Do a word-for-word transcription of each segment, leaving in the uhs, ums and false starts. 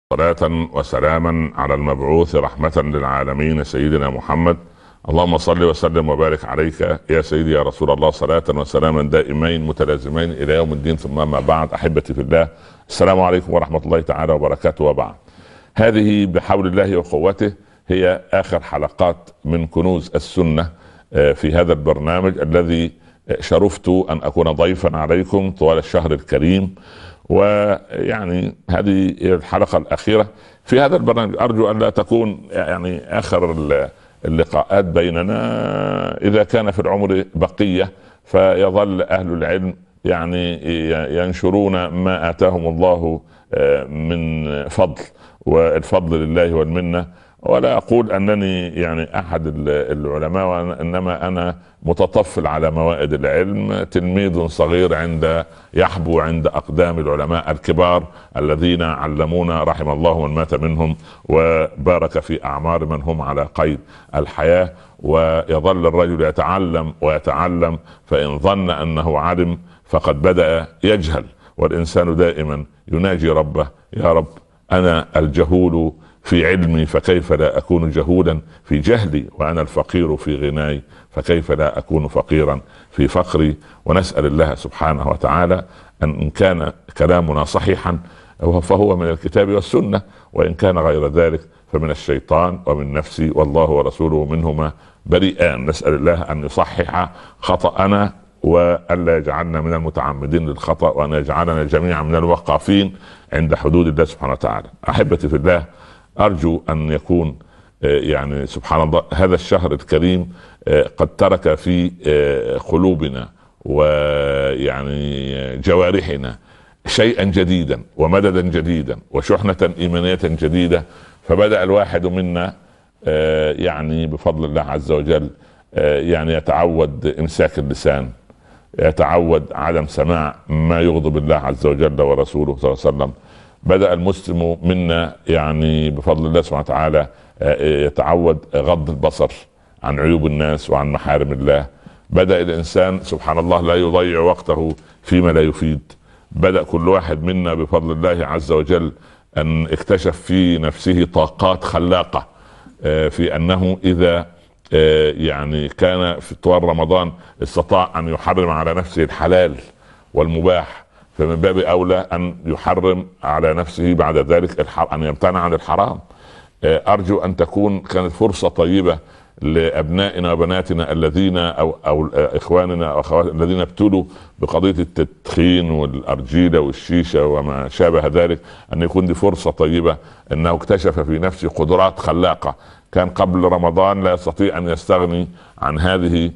صلاة وسلاما على المبعوث رحمة للعالمين سيدنا محمد. اللهم صل وسلم وبارك عليك يا سيدي يا رسول الله، صلاة وسلاما دائمين متلازمين إلى يوم الدين. ثم ما بعد، أحبتي في الله، السلام عليكم ورحمة الله تعالى وبركاته. وبعد، هذه بحول الله وقوته هي آخر حلقات من كنوز السنة في هذا البرنامج الذي شرفت أن أكون ضيفا عليكم طوال الشهر الكريم. ويعني هذه الحلقة الأخيرة في هذا البرنامج، أرجو أن لا تكون يعني آخر اللقاءات بيننا. إذا كان في العمر بقية فيظل أهل العلم يعني ينشرون ما آتاهم الله من فضل، والفضل لله والمنة. ولا أقول أنني يعني أحد العلماء، وإنما أنا متطفل على موائد العلم، تلميذ صغير عند يحبو عند أقدام العلماء الكبار الذين علمونا رحم الله من مات منهم وبارك في أعمار من هم على قيد الحياة. ويظل الرجل يتعلم ويتعلم، فإن ظن أنه علم فقد بدأ يجهل. والإنسان دائما يناجي ربه: يا رب، أنا الجهول في علمي فكيف لا أكون جهولا في جهلي، وأنا الفقير في غناي فكيف لا أكون فقيرا في فقري. ونسأل الله سبحانه وتعالى أن إن كان كلامنا صحيحا فهو من الكتاب والسنة، وإن كان غير ذلك فمن الشيطان ومن نفسي، والله ورسوله منهما بريئان. نسأل الله أن يصحح خطأنا وألا يجعلنا من المتعمدين للخطأ، وأن يجعلنا جميعا من الوقافين عند حدود الله سبحانه وتعالى. أحبتي في الله، أرجو أن يكون يعني سبحان الله هذا الشهر الكريم قد ترك في قلوبنا ويعني جوارحنا شيئا جديدا ومددا جديدا وشحنة إيمانية جديدة. فبدأ الواحد منا يعني بفضل الله عز وجل يعني يتعود إمساك اللسان، يتعود عدم سماع ما يغضب الله عز وجل ورسوله صلى الله عليه وسلم. بدأ المسلم منا يعني بفضل الله سبحانه وتعالى يتعود غض البصر عن عيوب الناس وعن محارم الله. بدأ الإنسان سبحان الله لا يضيع وقته فيما لا يفيد. بدأ كل واحد منا بفضل الله عز وجل أن اكتشف في نفسه طاقات خلاقة، في أنه إذا يعني كان في طوال رمضان استطاع أن يحرم على نفسه الحلال والمباح، فمن باب أولى أن يحرم على نفسه بعد ذلك أن يمتنع عن الحرام. أرجو أن تكون كانت فرصة طيبة لأبنائنا وبناتنا الذين أو, أو إخواننا وأخواتنا الذين ابتلوا بقضية التدخين والأرجيلة والشيشة وما شابه ذلك، أن يكون دي فرصة طيبة أنه اكتشف في نفسه قدرات خلاقة كان قبل رمضان لا يستطيع أن يستغني عن هذه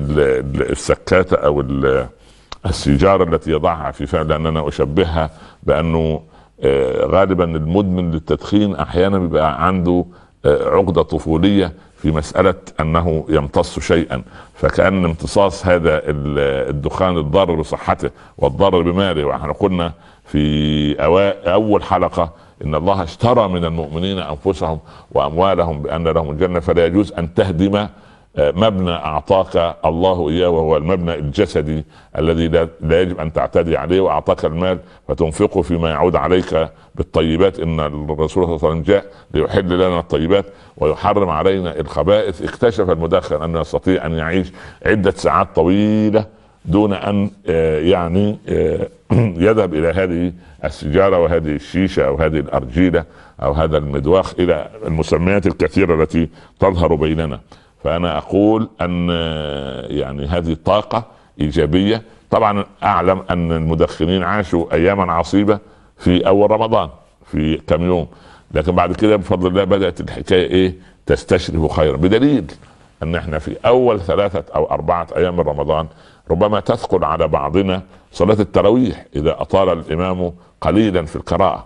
السكاتة أو السيجارة التي يضعها في فم. لأننا أشبهها بأنه غالبا المدمن للتدخين أحيانا بيبقى عنده عقدة طفولية في مسألة أنه يمتص شيئا، فكأن امتصاص هذا الدخان الضار بصحته والضار بماله. ونحن قلنا في أول حلقة إن الله اشترى من المؤمنين أنفسهم وأموالهم بأن لهم الجنة، فلا يجوز أن تهدم مبنى أعطاك الله إياه، وهو المبنى الجسدي الذي لا يجب أن تعتدي عليه. وأعطاك المال فتنفقه فيما يعود عليك بالطيبات. إن الرسول صلى الله عليه وسلم جاء ليحل لنا الطيبات ويحرم علينا الخبائث. اكتشف المدخن أنه يستطيع أن يعيش عدة ساعات طويلة دون أن يعني يذهب إلى هذه السيجارة وهذه الشيشة أو هذه الأرجيلة أو هذا المدواخ، إلى المسميات الكثيرة التي تظهر بيننا. فأنا أقول أن يعني هذه طاقة إيجابية. طبعا أعلم أن المدخنين عاشوا أياما عصيبة في أول رمضان في كم يوم، لكن بعد كده بفضل الله بدأت الحكاية إيه تستشرف خيرا، بدليل أن احنا في أول ثلاثة أو أربعة أيام من رمضان ربما تثقل على بعضنا صلاة التراويح إذا أطال الإمام قليلا في القراءة.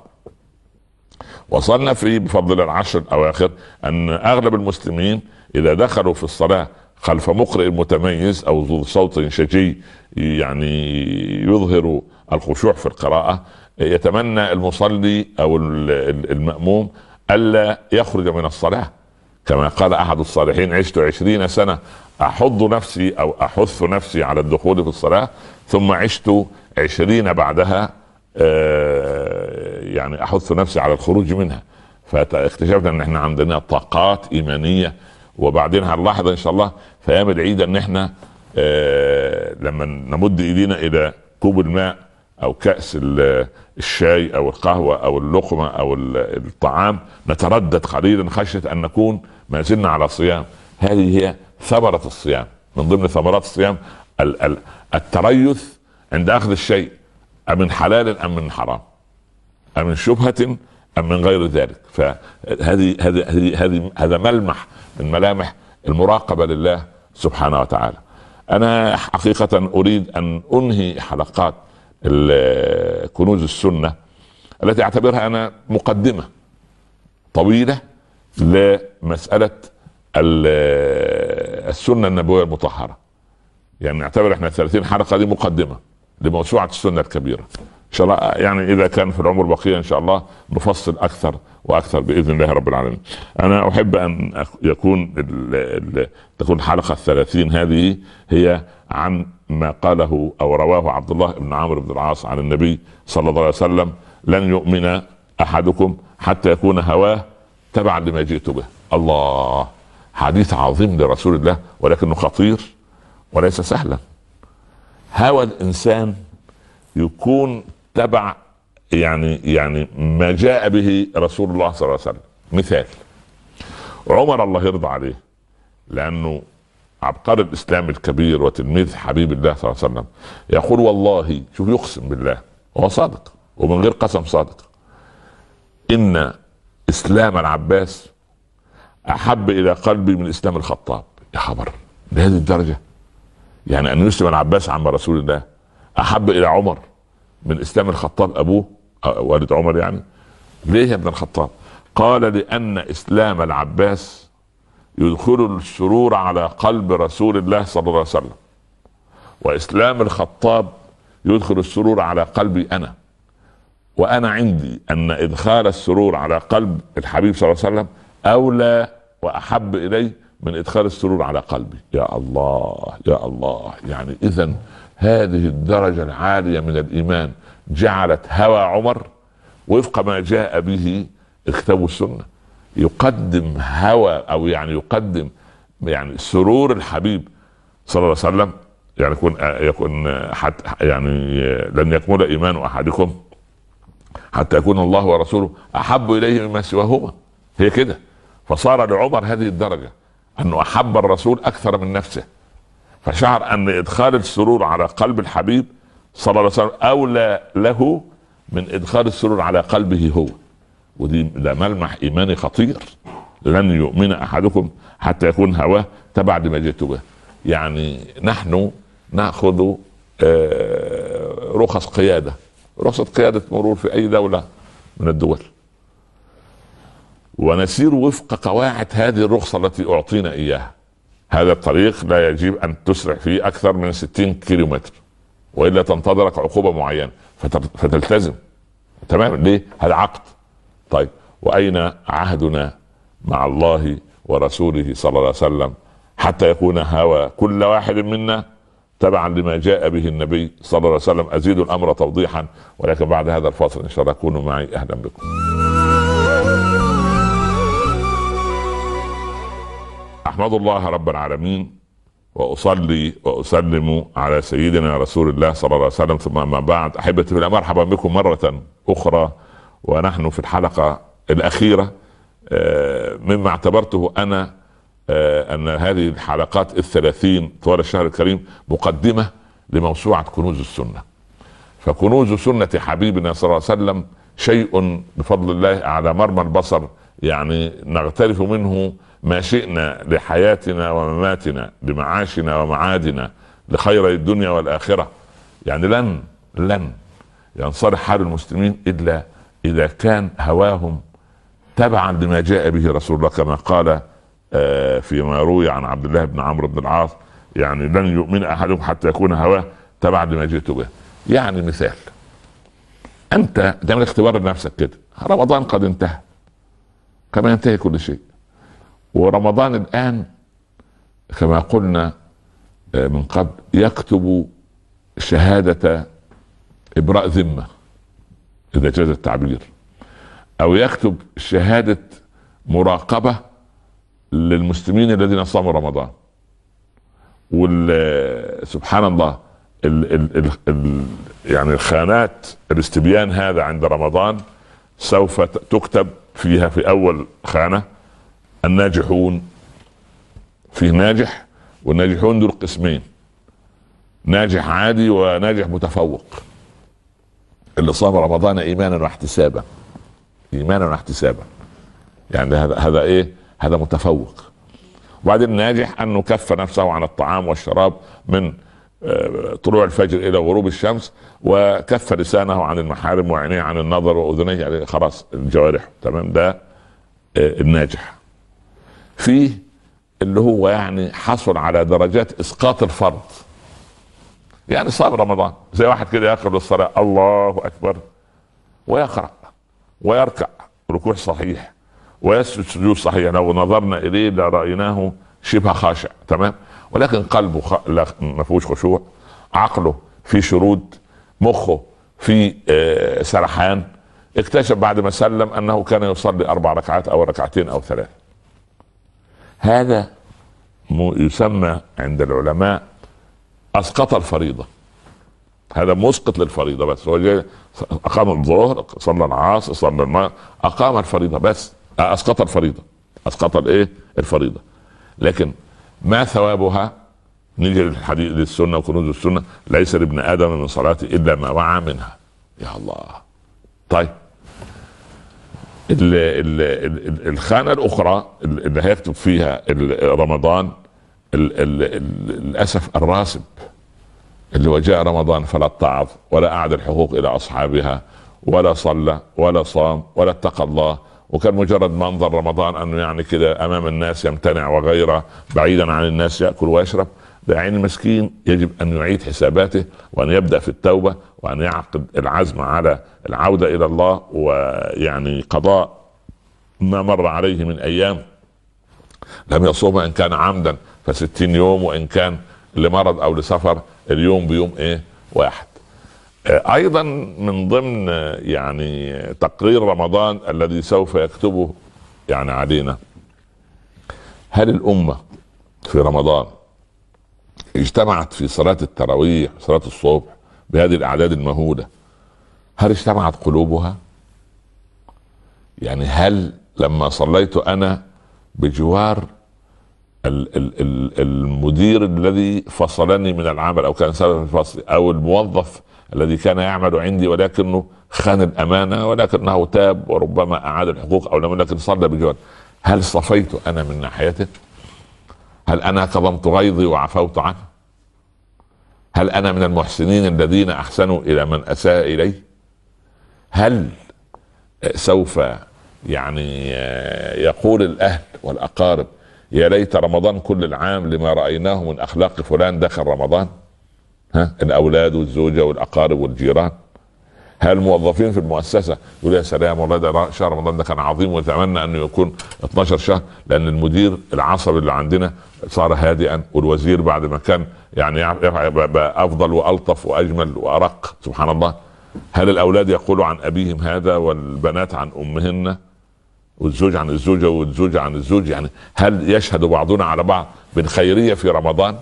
وصلنا في بفضل العشر الأواخر أن أغلب المسلمين إذا دخلوا في الصلاة خلف مقرئ متميز أو ذو صوت شجي يعني يظهر الخشوع في القراءة، يتمنى المصلي أو المأموم ألا يخرج من الصلاة. كما قال أحد الصالحين: عشت عشرين سنة أحض نفسي أو أحث نفسي على الدخول في الصلاة، ثم عشت عشرين بعدها يعني احث نفسي على الخروج منها. فاكتشفنا ان احنا عندنا طاقات ايمانيه، وبعدين هنلاحظ ان شاء الله في ايام العيد ان احنا آه لما نمد ايدينا الى كوب الماء او كأس الشاي او القهوة او اللقمة او الطعام نتردد قليلا خشية ان نكون ما زلنا على صيام. هذه هي ثمرة الصيام، من ضمن ثمرات الصيام التريث عند اخذ الشيء، امن حلال ام من حرام، امن شبهة ام من غير ذلك. فهذه هذه هذه هذا ملمح من ملامح المراقبة لله سبحانه وتعالى. انا حقيقة اريد ان انهي حلقات كنوز السنة التي اعتبرها انا مقدمة طويلة لمسألة السنة النبوية المطهرة. يعني نعتبر احنا ثلاثين حلقة دي مقدمة لموسوعة السنة الكبيرة. ان شاء الله يعني اذا كان في العمر بقية ان شاء الله نفصل اكثر واكثر باذن الله رب العالمين. انا احب ان يكون ال ال تكون الحلقة الثلاثين هذه هي عن ما قاله او رواه عبد الله بن عمرو بن العاص عن النبي صلى الله عليه وسلم: لن يؤمن احدكم حتى يكون هواه تبعا لما جئت به. الله، حديث عظيم لرسول الله ولكنه خطير وليس سهلا. هوى الانسان يكون تبع يعني يعني ما جاء به رسول الله صلى الله عليه وسلم. مثال عمر الله يرضى عليه، لانه عبقري الاسلام الكبير وتلميذ حبيب الله صلى الله عليه وسلم، يقول والله، شوف يقسم بالله وهو صادق ومن غير قسم صادق: ان اسلام العباس احب الى قلبي من اسلام الخطاب. يا خبر، لهذه الدرجة؟ يعني ان يسلم العباس عم رسول الله احب الى عمر من اسلام الخطاب ابوه والد عمر. يعني ليه يا ابن الخطاب؟ قال: لان اسلام العباس يدخل السرور على قلب رسول الله صلى الله عليه وسلم، واسلام الخطاب يدخل السرور على قلبي انا، وانا عندي ان ادخال السرور على قلب الحبيب صلى الله عليه وسلم اولى واحب الي من ادخال السرور على قلبي. يا الله يا الله. يعني اذا هذه الدرجة العالية من الايمان جعلت هوى عمر وفق ما جاء به الكتاب والسنة، يقدم هوى او يعني يقدم يعني سرور الحبيب صلى الله عليه وسلم. يعني يكون يكون حتى يعني لن يكمل ايمان احدكم حتى يكون الله ورسوله احب اليه مما سواهما. هي كده. فصار لعمر هذه الدرجة انه احب الرسول اكثر من نفسه، فشعر ان ادخال السرور على قلب الحبيب صلى الله عليه وسلم اولى له من ادخال السرور على قلبه هو. ودي ده ملمح ايماني خطير. لن يؤمن احدكم حتى يكون هواه تبع لما جئت به. يعني نحن ناخذ رخص قياده، رخصه قياده مرور في اي دوله من الدول، ونسير وفق قواعد هذه الرخصه التي اعطينا اياها. هذا الطريق لا يجب ان تسرع فيه اكثر من ستين كيلو متر، والا تنتظرك عقوبه معينه فتلتزم. تمام؟ ليه؟ هذا عقد. طيب، واين عهدنا مع الله ورسوله صلى الله عليه وسلم حتى يكون هوى كل واحد منا تبعا لما جاء به النبي صلى الله عليه وسلم؟ ازيد الامر توضيحا، ولكن بعد هذا الفاصل ان شاء الله كونوا معي. اهلا بكم. احمد الله رب العالمين واصلي واسلم على سيدنا رسول الله صلى الله عليه وسلم، ثم ما بعد. احبتي بالله، مرحبا بكم مرة اخرى، ونحن في الحلقة الاخيرة مما اعتبرته انا ان هذه الحلقات الثلاثين طوال الشهر الكريم مقدمة لموسوعة كنوز السنة. فكنوز سنة حبيبنا صلى الله عليه وسلم شيء بفضل الله على مرمى البصر، يعني نغترف منه ما شئنا لحياتنا ومماتنا، لمعاشنا ومعادنا، لخير الدنيا والآخرة. يعني لن لن ينصلح حال المسلمين إلا إذا كان هواهم تبعا لما جاء به رسول الله، كما قال فيما روي عن عبد الله بن عمرو بن العاص: يعني لن يؤمن أحدكم حتى يكون هواه تبعا لما جئت به. يعني مثال، أنت تعمل اختبار لنفسك كده: رمضان قد انتهى كما ينتهي كل شيء، ورمضان الآن كما قلنا من قبل يكتب شهادة إبراء ذمة إذا جاز التعبير، او يكتب شهادة مراقبة للمسلمين الذين صاموا رمضان. وسبحان الله ال ال ال ال يعني الخانات الاستبيان هذا عند رمضان سوف تكتب فيها في اول خانة الناجحون. فيه ناجح، والناجحون دول قسمين: ناجح عادي وناجح متفوق. اللي صام رمضان ايمانا واحتسابا، ايمانا واحتسابا، يعني هذا هذا ايه؟ هذا متفوق. وبعدين ناجح انه كف نفسه عن الطعام والشراب من طلوع الفجر الى غروب الشمس، وكف لسانه عن المحارم وعينيه عن النظر واذنيه، يعني خلاص الجوارح تمام. ده الناجح. فيه اللي هو يعني حصل على درجات اسقاط الفرض، يعني صام رمضان زي واحد كده يقرأ الصلاة الله اكبر ويقرأ ويركع ركوع صحيح ويسجد سجود صحيح، لو نظرنا اليه لرأيناه شبه خاشع تمام، ولكن قلبه خ... لا ما فيهوش خشوع، عقله في شرود، مخه في آه سرحان. اكتشف بعد ما سلم انه كان يصلي اربع ركعات او ركعتين او ثلاث. هذا يسمى عند العلماء اسقط الفريضة. هذا مسقط للفريضة بس، هو جاي اقام الظهر، صلى العصر، صلى الماء، اقام الفريضة بس، اسقط الفريضة، اسقط الايه؟ الفريضة. لكن ما ثوابها؟ نيجي للحديث للسنة وكنوز السنة: ليس لابن ادم من صلاته الا ما وعى منها. يا الله. طيب ال ال ال الخانة الاخرى اللي هيكتب فيها رمضان للاسف الراسب، اللي هو جاء رمضان فلا اتعظ ولا اعد الحقوق الى اصحابها ولا صلى ولا صام ولا اتقى الله، وكان مجرد منظر رمضان انه يعني كده امام الناس يمتنع وغيره، بعيدا عن الناس ياكل ويشرب. ده عين مسكين يجب ان يعيد حساباته وان يبدا في التوبه وان يعقد العزم على العوده الى الله، ويعني قضاء ما مر عليه من ايام لم يصوم، ان كان عمدا فستين يوم، وان كان لمرض او لسفر اليوم بيوم ايه؟ واحد. ايضا من ضمن يعني تقرير رمضان الذي سوف يكتبه يعني علينا: هل الامة في رمضان اجتمعت في صلاة التراويح، صلاة الصبح، بهذه الاعداد المهولة؟ هل اجتمعت قلوبها؟ يعني هل لما صليت انا بجوار المدير الذي فصلني من العمل او كان سبب في الفصل، او الموظف الذي كان يعمل عندي ولكنه خان الامانه ولكنه تاب وربما اعاد الحقوق او لم لكن صلى بجوار، هل صفيت انا من ناحيته؟ هل انا كظمت غيظي وعفوت عنه؟ هل انا من المحسنين الذين احسنوا الى من اساء اليه؟ هل سوف يعني يقول الاهل والاقارب: يا ليت رمضان كل العام لما رأيناه من اخلاق فلان دخل رمضان؟ ها، الاولاد والزوجة والاقارب والجيران. هل الموظفين في المؤسسة يقول يا سلام والله ده شهر رمضان ده كان عظيم ونتمنى انه يكون اتناشر شهر، لان المدير العصبي اللي عندنا صار هادئا، والوزير بعد ما كان يعني افضل والطف واجمل وارق، سبحان الله. هل الاولاد يقولوا عن ابيهم هذا والبنات عن امهن والزوج عن الزوجة والزوجة عن الزوج؟ يعني هل يشهد بعضنا على بعض بالخيرية في رمضان؟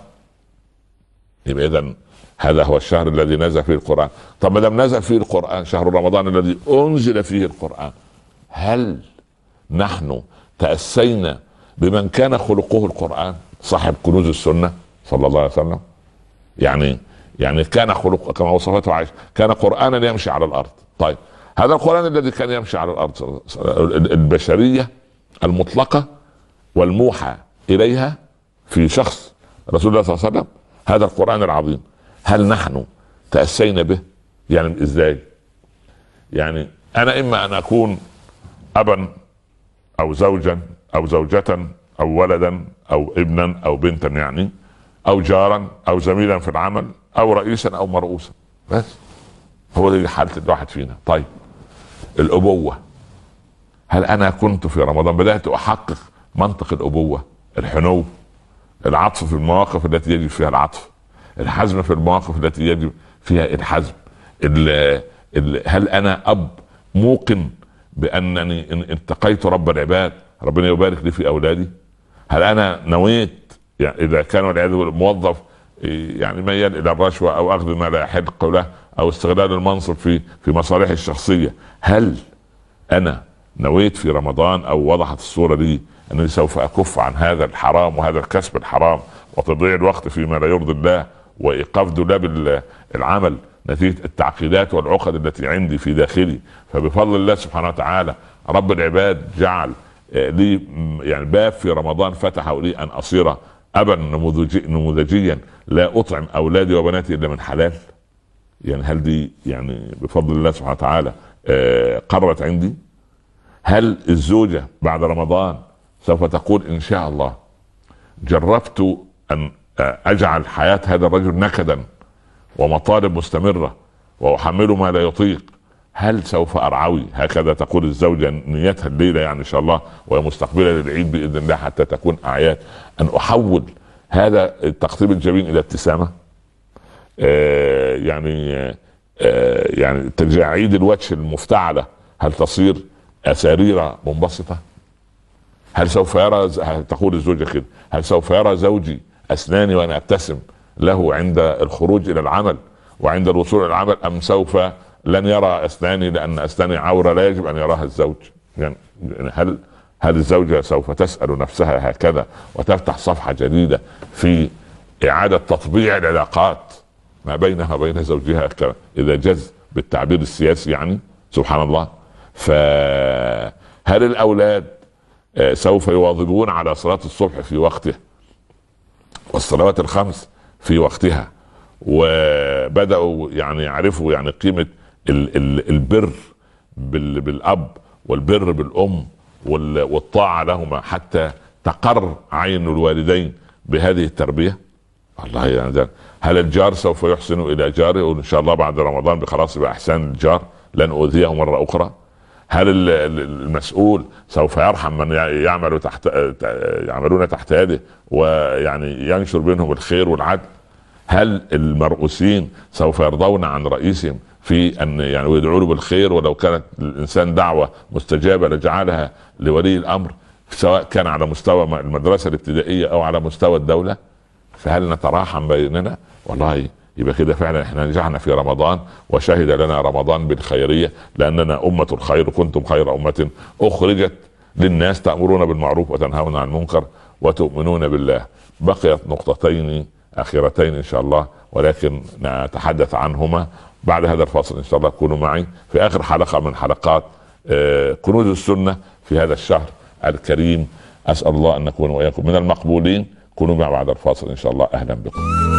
يبقى إذن هذا هو الشهر الذي نزل فيه القرآن. طب ما دام نزل فيه القرآن، شهر رمضان الذي أنزل فيه القرآن، هل نحن تأسينا بمن كان خلقه القرآن، صاحب كنوز السنة صلى الله عليه وسلم؟ يعني يعني كان خلق كما وصفته عائشة، كان قرآنا يمشي على الأرض. طيب هذا القرآن الذي كان يمشي على الأرض، البشرية المطلقة والموحى إليها في شخص رسول الله صلى الله عليه وسلم، هذا القرآن العظيم، هل نحن تأسينا به؟ يعني إزاي؟ يعني أنا إما أن أكون أبا أو زوجا أو زوجة أو ولدا أو ابنا أو بنتا، يعني أو جارا أو زميلا في العمل أو رئيسا أو مرؤوسا، بس هو دي حالة الواحد فينا. طيب الأبوة، هل أنا كنت في رمضان بدأت أحقق منطق الأبوة، الحنو، العطف في المواقف التي يجب فيها العطف، الحزم في المواقف التي يجب فيها الحزم، ال ال هل أنا أب موقن بانني ان اتقيت رب العباد ربنا يبارك لي في اولادي؟ هل انا نويت يعني اذا كان والعياذ بالله موظف يعني ميال الى الرشوه او اخذ ما لا يحق له او استغلال المنصب في في مصالحه الشخصيه، هل انا نويت في رمضان او وضحت الصوره لي انني سوف اكف عن هذا الحرام وهذا الكسب الحرام وتضييع الوقت فيما لا يرضي الله وايقاف دولاب العمل نتيجه التعقيدات والعقد التي عندي في داخلي؟ فبفضل الله سبحانه وتعالى رب العباد جعل لي يعني باب في رمضان فتحه لي ان اصير ابا نموذجي نموذجيا لا اطعم اولادي وبناتي الا من حلال. يعني هل دي يعني بفضل الله سبحانه وتعالى قررت عندي؟ هل الزوجة بعد رمضان سوف تقول ان شاء الله جربت ان اجعل حياة هذا الرجل نكدا ومطالب مستمرة واحمله ما لا يطيق، هل سوف ارعوي؟ هكذا تقول الزوجة نيتها الليلة يعني ان شاء الله وهي مستقبلة للعيد باذن الله حتى تكون اعياد، ان احول هذا التقطيب الجبين الى ابتسامة، آه يعني آه يعني تجاعيد الوجه المفتعلة هل تصير أسارير منبسطة؟ هل سوف يرى تقول الزوجة كده هل سوف يرى زوجي أسناني وأنا أبتسم له عند الخروج إلى العمل وعند الوصول إلى العمل، أم سوف لن يرى أسناني لأن أسناني عورة لا يجب أن يراها الزوج؟ يعني هل هل الزوجة سوف تسأل نفسها هكذا وتفتح صفحة جديدة في إعادة تطبيع العلاقات ما بينها وبين زوجها إذا جز بالتعبير السياسي يعني سبحان الله؟ فهل الأولاد سوف يواظبون على صلاة الصبح في وقته والصلوات الخمس في وقتها وبدأوا يعني يعرفوا يعني قيمة البر بالأب والبر بالأم والطاعة لهما حتى تقر عين الوالدين بهذه التربية؟ والله يعني هل الجار سوف يحسن إلى جاره وإن شاء الله بعد رمضان بخلاص بأحسان الجار لن أؤذيه مرة أخرى؟ هل المسؤول سوف يرحم من يعمل تحت يعملون تحت يده ويعني ينشر بينهم الخير والعدل؟ هل المرؤوسين سوف يرضون عن رئيسهم في ان يعني يدعوا له بالخير ولو كانت الانسان دعوه مستجابه لجعلها لولي الامر سواء كان على مستوى المدرسه الابتدائيه او على مستوى الدوله؟ فهل نتراحم بيننا؟ والله يبقى كده فعلا احنا نجحنا في رمضان وشهد لنا رمضان بالخيرية لأننا أمة الخير كنتم خير أمة أخرجت للناس تأمرون بالمعروف وتنهون عن المنكر وتؤمنون بالله. بقيت نقطتين أخيرتين إن شاء الله ولكن نتحدث عنهما بعد هذا الفاصل إن شاء الله. كونوا معي في آخر حلقة من حلقات كنوز السنة في هذا الشهر الكريم. أسأل الله أن نكون وإياكم من المقبولين. كونوا معي بعد الفاصل إن شاء الله. أهلا بكم.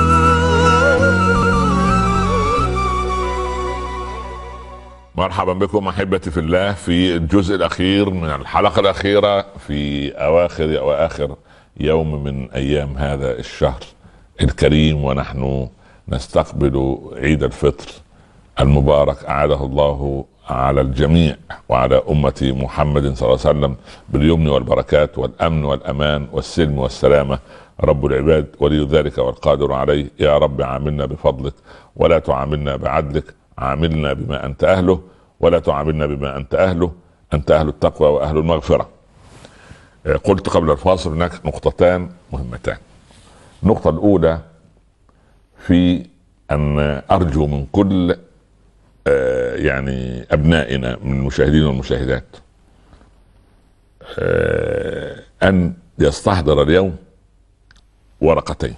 مرحبا بكم احبتي في الله في الجزء الاخير من الحلقه الاخيره في اواخر واخر يوم من ايام هذا الشهر الكريم ونحن نستقبل عيد الفطر المبارك اعاده الله على الجميع وعلى امه محمد صلى الله عليه وسلم باليمن والبركات والامن والامان والسلم والسلامه. رب العباد ولي ذلك والقادر عليه. يا رب عاملنا بفضلك ولا تعاملنا بعدلك. عاملنا بما أنت أهله ولا تعاملنا بما أنت أهله. أنت أهل التقوى وأهل المغفرة. قلت قبل الفاصل هناك نقطتان مهمتان. النقطة الأولى في أن أرجو من كل يعني أبنائنا من المشاهدين والمشاهدات أن يستحضر اليوم ورقتين.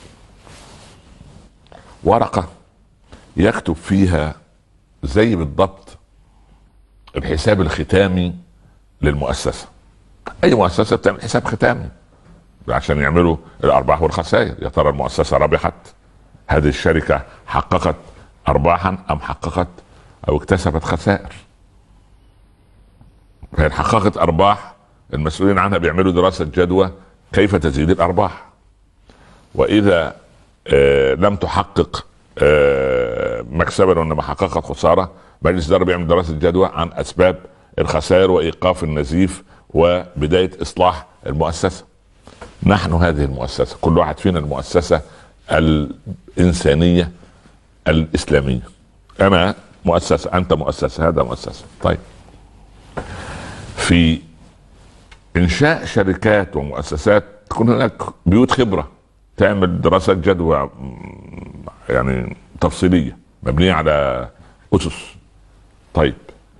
ورقة يكتب فيها زي بالضبط الحساب الختامي للمؤسسة. اي مؤسسة بتعمل حساب ختامي عشان يعملوا الارباح والخسائر. يا ترى المؤسسة ربحت؟ هذه الشركة حققت ارباحا ام حققت او اكتسبت خسائر؟ فإن حققت ارباح المسؤولين عنها بيعملوا دراسة جدوى كيف تزيد الارباح. واذا آه لم تحقق آه مكسبا وانما حققت خساره مجلس الاداره بيعمل دراسه جدوى عن اسباب الخسائر وايقاف النزيف وبدايه اصلاح المؤسسه. نحن هذه المؤسسه كل واحد فينا المؤسسه الانسانيه الاسلاميه. انا مؤسسه انت مؤسسه هذا مؤسسه. طيب في انشاء شركات ومؤسسات تكون هناك بيوت خبره تعمل دراسات جدوى يعني تفصيليه مبنيه على اسس. طيب،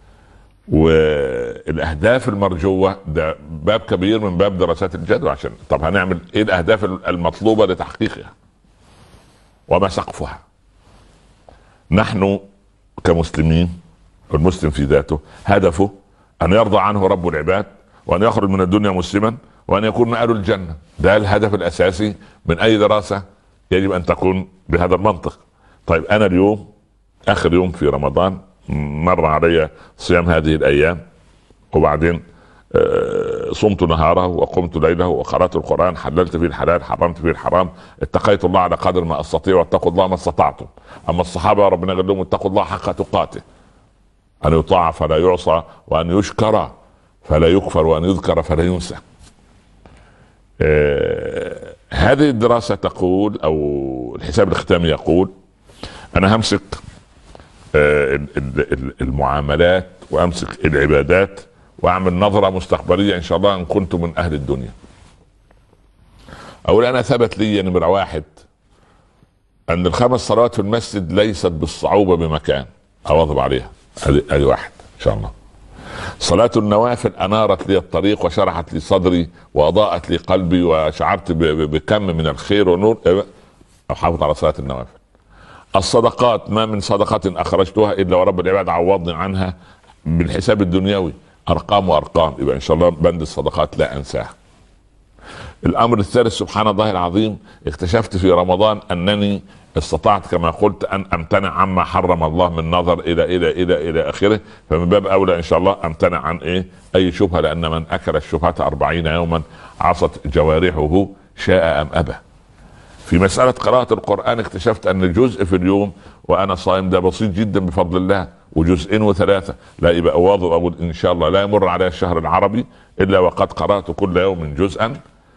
والاهداف المرجوه ده باب كبير من باب دراسات الجدوى. عشان طب هنعمل ايه الاهداف المطلوبه لتحقيقها وما سقفها؟ نحن كمسلمين، المسلم في ذاته هدفه ان يرضى عنه رب العباد، وان يخرج من الدنيا مسلما، وان يكون مآل الجنه. ده الهدف الاساسي من اي دراسه يجب ان تكون بهذا المنطق. طيب، انا اليوم اخر يوم في رمضان، مر علي صيام هذه الايام، وبعدين صمت نهاره وقمت ليله وقرأت القرآن، حللت فيه الحلال حرمت فيه الحرام، اتقيت الله على قدر ما استطيع، واتقوا الله ما استطعتم. اما الصحابه ربنا قال لهم اتقوا الله حق تقاته، ان يطاع فلا يعصى، وان يشكر فلا يكفر، وان يذكر فلا ينسى. آه هذه الدراسه تقول، او الحساب الختامي يقول، انا همسك آه المعاملات وامسك العبادات واعمل نظرة مستقبلية ان شاء الله ان كنت من اهل الدنيا. اولا، انا ثبت لي نمرة واحد ان الخمس صلوات في المسجد ليست بالصعوبة بمكان اواظب عليها. ادي واحد ان شاء الله. صلاة النوافل انارت لي الطريق وشرحت لي صدري واضاءت لي قلبي وشعرت بكم من الخير والنور. احافظ على صلاة النوافل. الصدقات، ما من صدقة اخرجتها الا ورب العباد عوضني عنها بالحساب الدنيوي، ارقام وارقام. يبقى ان شاء الله بند الصدقات لا انساه. الامر الثالث، سبحان الله العظيم، اكتشفت في رمضان انني استطعت كما قلت ان امتنع عما حرم الله من نظر الى الى الى الى اخره. فمن باب اولى ان شاء الله امتنع عن ايه اي شبهه، لان من اكل الشبهه أربعين يوما عصت جوارحه شاء ام ابى. في مساله قراءه القران اكتشفت ان جزء في اليوم وانا صائم ده بسيط جدا بفضل الله، وجزئين وثلاثه لا، يبقى اواظب اقول ان شاء الله لا يمر علي الشهر العربي الا وقد قرات كل يوم جزءا،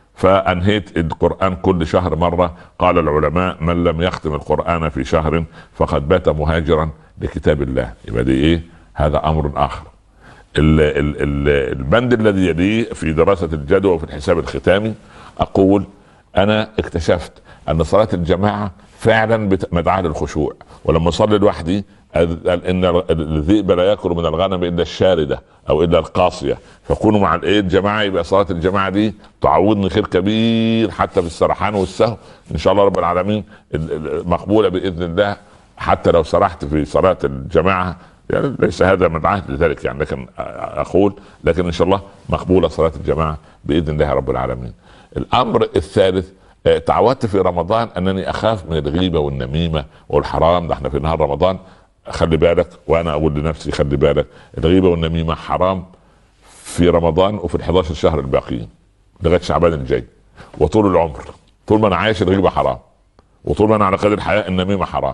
فانهيت القران كل شهر مره. قال العلماء من لم يختم القران في شهر فقد بات مهاجرا لكتاب الله. يبقى دي ايه؟ هذا امر اخر. ال ال ال البند الذي يليه في دراسه الجدوى وفي الحساب الختامي، اقول انا اكتشفت ان صلاه الجماعه فعلا مدعاه للخشوع. ولما اصلي لوحدي قال ان الذئب لا ياكل من الغنم الا الشارده او الا القاصيه، فكونوا مع الايه الجماعه. يبقى صلاه الجماعه دي تعوضني خير كبير حتى في السرحان والسهو ان شاء الله رب العالمين، مقبوله باذن الله. حتى لو سرحت في صلاه الجماعه يعني ليس هذا مدعاه لذلك يعني، لكن اقول لكن ان شاء الله مقبوله صلاه الجماعه باذن الله رب العالمين. الامر الثالث، تعودت في رمضان انني اخاف من الغيبه والنميمه والحرام. ده احنا في نهار رمضان، خلي بالك، وانا اقول لنفسي خلي بالك، الغيبه والنميمه حرام في رمضان وفي الحداشر شهر الباقيين لغايه شعبان الجاي وطول العمر. طول ما انا عايش الغيبه حرام، وطول ما انا على قيد الحياه النميمه حرام،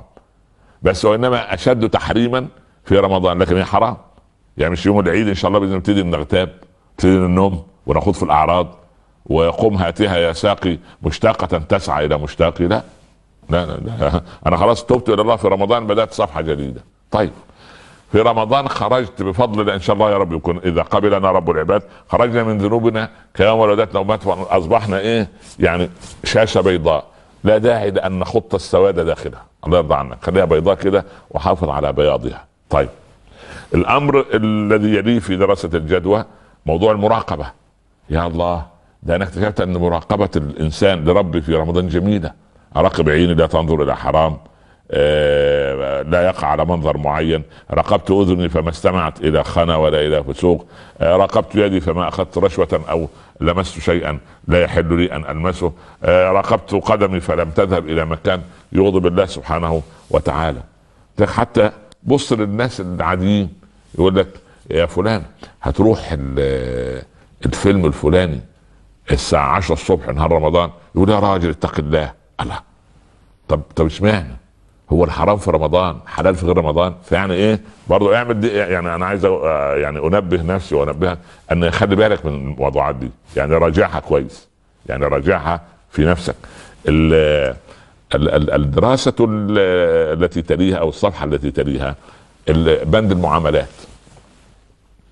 بس وانما اشد تحريما في رمضان. لكن هي حرام يعني مش يوم العيد ان شاء الله بنبتدي نغتاب، نبتدي النوم ونخوض في الاعراض ويقوم هاتها يا ساقي مشتاقة تسعى الى مشتاقي. لا لا, لا, لا. انا خلاص تبت الى الله في رمضان، بدأت صفحة جديدة. طيب، في رمضان خرجت بفضل الله ان شاء الله يا رب يكون اذا قبلنا رب العباد، خرجنا من ذنوبنا كيوم ولدتنا امهاتنا، اصبحنا ايه يعني شاشة بيضاء لا داعي لان نخط السواد داخلها. الله يرضى عنك، خليها بيضاء كده وحافظ على بياضها. طيب، الامر الذي يليه في دراسة الجدوى موضوع المراقبة. يا الله، ده انا اكتشفت ان مراقبة الانسان لربي في رمضان جميلة. اراقب عيني لا تنظر الى حرام، آه لا يقع على منظر معين. راقبت اذني فما استمعت الى خنا ولا الى فسوق. آه راقبت يدي فما اخذت رشوة او لمست شيئا لا يحل لي ان المسه. آه راقبت قدمي فلم تذهب الى مكان يغضب الله سبحانه وتعالى. حتى بص للناس العاديين، يقول لك يا فلان هتروح الفيلم الفلاني الساعة عشرة الصبح نهار رمضان، يقول يا راجل اتق الله. الله، طب طب اشمعنى هو الحرام في رمضان حلال في غير رمضان؟ فيعني ايه برضو اعمل دي. يعني انا عايز يعني انبه نفسي وانبهك ان خلي بالك من الموضوعات دي، يعني راجعها كويس، يعني راجعها في نفسك. الدراسة التي تليها او الصفحة التي تليها بند المعاملات.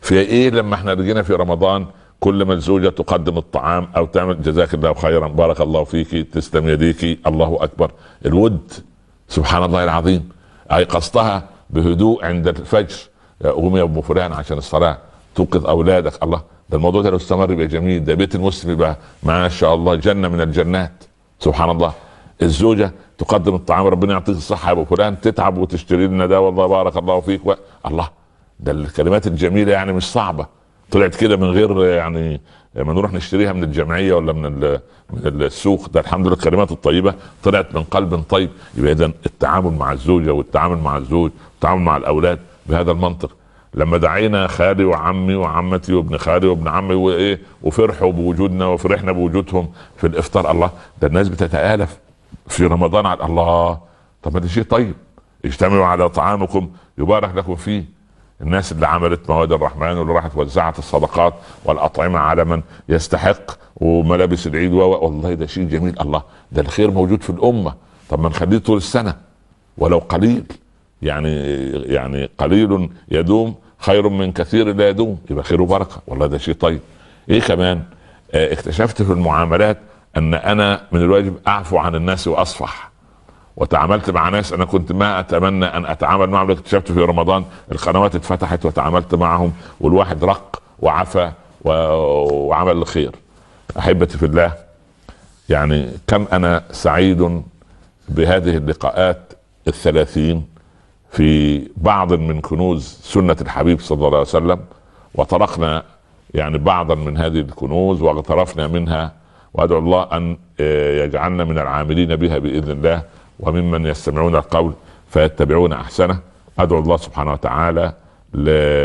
في ايه لما احنا رجينا في رمضان كل ما الزوجة تقدم الطعام او تعمل جزاك الله خيرا، بارك الله فيكي، تسلم يديكي، الله اكبر. الود سبحان الله العظيم. ايقظتها بهدوء عند الفجر، قومي يا ابو فلان عشان الصلاة، توقظ اولادك. الله، ده الموضوع ده لو استمر يبقى جميل، ده بيت المسلم يبقى ما شاء الله جنة من الجنات. سبحان الله. الزوجة تقدم الطعام، ربنا يعطيك الصحة يا ابو فلان، تتعب وتشتري لنا ده، والله بارك الله فيك و... الله، ده الكلمات الجميلة يعني مش صعبة، طلعت كده من غير يعني ما نروح نشتريها من الجمعية ولا من من السوق، ده الحمد لله الكلمات الطيبة طلعت من قلب طيب. يبقى اذا التعامل مع الزوجة والتعامل مع الزوج والتعامل مع الاولاد بهذا المنطق. لما دعينا خالي وعمي وعمتي وابن خالي وابن عمي وايه وفرحوا بوجودنا وفرحنا بوجودهم في الافطار، الله، ده الناس بتتآلف في رمضان على الله. طب ما ده شيء طيب. اجتمعوا على طعامكم يبارك لكم فيه. الناس اللي عملت مواد الرحمن واللي راحت وزعت الصدقات والاطعمه على من يستحق وملابس العيد، والله ده شيء جميل. الله، ده الخير موجود في الامه. طب ما نخليه طول السنه ولو قليل، يعني يعني قليل يدوم خير من كثير لا يدوم، يبقى خير وبركه. والله ده شيء طيب. ايه كمان؟ اه اكتشفت في المعاملات ان انا من الواجب اعفو عن الناس واصفح. وتعاملت مع ناس انا كنت ما اتمنى ان اتعامل معهم، اكتشفت في رمضان القنوات اتفتحت وتعاملت معهم والواحد رق وعفى وعمل الخير. احبتي في الله، يعني كم انا سعيد بهذه اللقاءات الثلاثين في بعض من كنوز سنة الحبيب صلى الله عليه وسلم، وطرقنا يعني بعضا من هذه الكنوز واغترفنا منها، وادعو الله ان يجعلنا من العاملين بها باذن الله وممن يستمعون القول فيتبعون احسنه. ادعو الله سبحانه وتعالى ل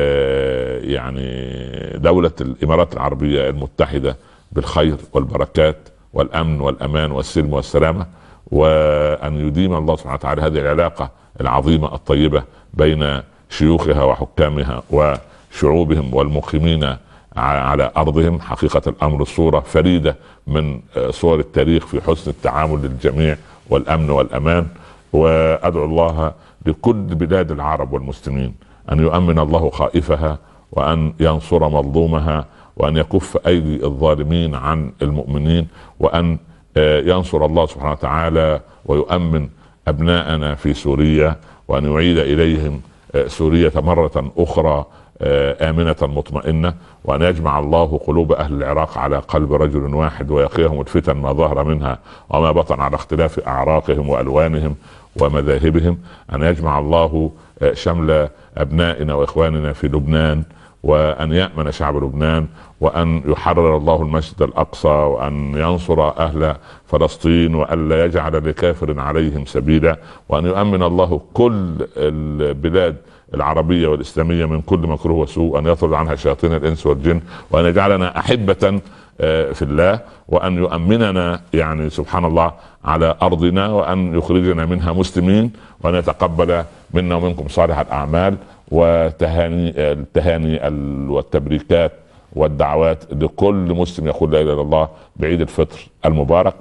يعني دولة الامارات العربية المتحدة بالخير والبركات والامن والامان والسلم والسلامة، وان يديم الله سبحانه وتعالى هذه العلاقة العظيمة الطيبة بين شيوخها وحكامها وشعوبهم والمقيمين على ارضهم. حقيقة الامر صورة فريدة من صور التاريخ في حسن التعامل للجميع والامن والامان. وادعو الله لكل بلاد العرب والمسلمين ان يؤمن الله خائفها، وان ينصر مظلومها، وان يكف ايدي الظالمين عن المؤمنين، وان ينصر الله سبحانه وتعالى ويؤمن ابناءنا في سوريا، وان يعيد اليهم سوريا مرة اخرى آمنة مطمئنة، وأن يجمع الله قلوب أهل العراق على قلب رجل واحد، ويقيهم الفتن ما ظهر منها وما بطن على اختلاف أعراقهم وألوانهم ومذاهبهم. أن يجمع الله شمل أبنائنا وإخواننا في لبنان، وأن يأمن شعب لبنان، وأن يحرر الله المسجد الأقصى، وأن ينصر أهل فلسطين، وأن لا يجعل لكافر عليهم سبيلا، وأن يؤمن الله كل البلاد العربية والإسلامية من كل مكروه وسوء، أن يطرد عنها شياطين الإنس والجن، وأن يجعلنا أحبة في الله، وأن يؤمننا يعني سبحان الله على أرضنا، وأن يخرجنا منها مسلمين، وأن يتقبل منا ومنكم صالح الأعمال. وتهاني التهاني والتبريكات والدعوات لكل مسلم يقول لا إله إلا الله بعيد الفطر المبارك.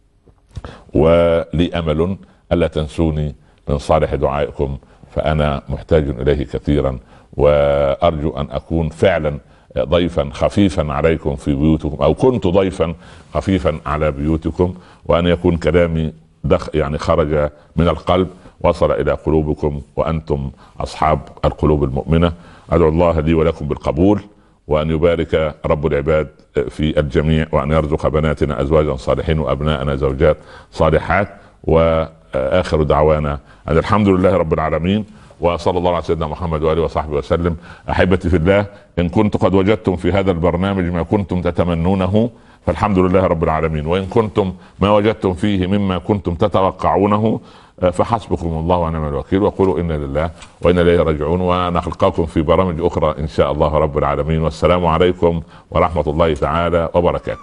ولي أمل ألا تنسوني من صالح دعائكم، فأنا محتاج إليه كثيرا، وأرجو أن أكون فعلا ضيفا خفيفا عليكم في بيوتكم، أو كنت ضيفا خفيفا على بيوتكم، وأن يكون كلامي دخ يعني خرج من القلب وصل إلى قلوبكم وأنتم أصحاب القلوب المؤمنة. أدعو الله لي ولكم بالقبول، وأن يبارك رب العباد في الجميع، وأن يرزق بناتنا أزواجا صالحين وأبناءنا زوجات صالحات. وآخر دعوانا أن الحمد لله رب العالمين، وصلى الله على سيدنا محمد وآله وصحبه وسلم. أحبتي في الله، إن كنت قد وجدتم في هذا البرنامج ما كنتم تتمنونه فالحمد لله رب العالمين، وإن كنتم ما وجدتم فيه مما كنتم تتوقعونه فحسبكم الله ونعم الوكيل، وقولوا إنا لله وإنا إليه راجعون. ونلقاكم في برامج أخرى إن شاء الله رب العالمين، والسلام عليكم ورحمة الله تعالى وبركاته.